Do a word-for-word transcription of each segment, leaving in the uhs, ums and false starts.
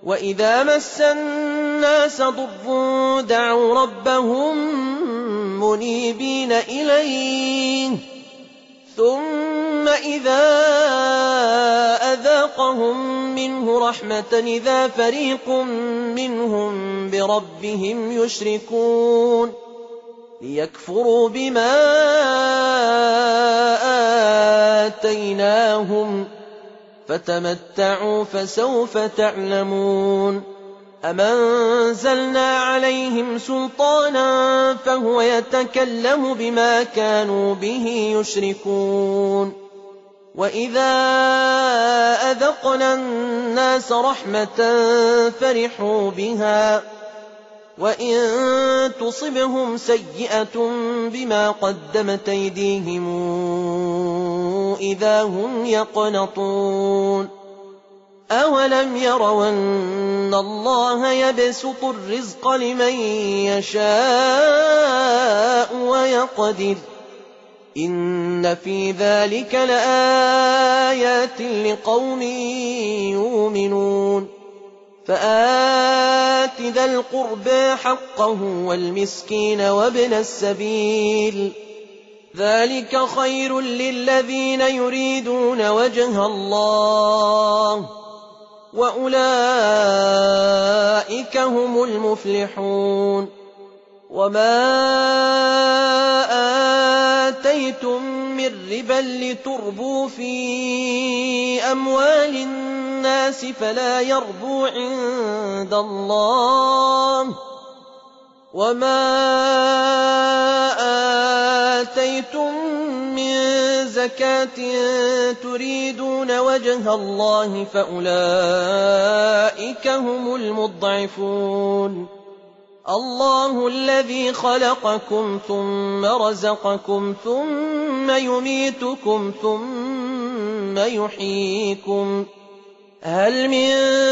وإذا مس الناس ضر دعوا ربهم منيبين إليه ثم إذا أذاقهم منه رحمة إذا فريق منهم بربهم يشركون ليكفروا بما آتيناهم فتمتعوا فسوف تعلمون أم أنزلنا عليهم سلطانا فهو يتكلم بما كانوا به يشركون وإذا أذقنا الناس رحمة فرحوا بها وإن تصبهم سيئة بما قدمت أيديهم إذا هم يقنطون أولم يروا أن الله يبسط الرزق لمن يشاء ويقدر إن في ذلك لآيات لقوم يؤمنون فآت ذا القربى حقه والمسكين وابن السبيل ذلك خير للذين يريدون وجه الله وأولئك هم المفلحون وما آتيتم من ربا لتربوا في أموال الناس فلا يربو عند الله وما آتيتم من زكاة تريدون وجه الله فأولئك هم المضعفون الله الذي خلقكم ثم رزقكم ثم يميتكم ثم يحييكم هل من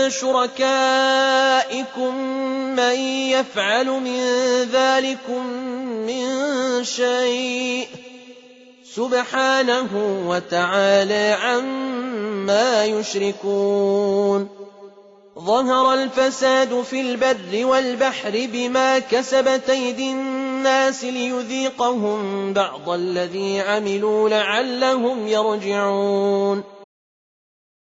شركائكم من يفعل من ذلكم من شيء سبحانه وتعالى عما يشركون ظهر الفساد في البر والبحر بما كسبت أيدي الناس ليذيقهم بعض الذي عملوا لعلهم يرجعون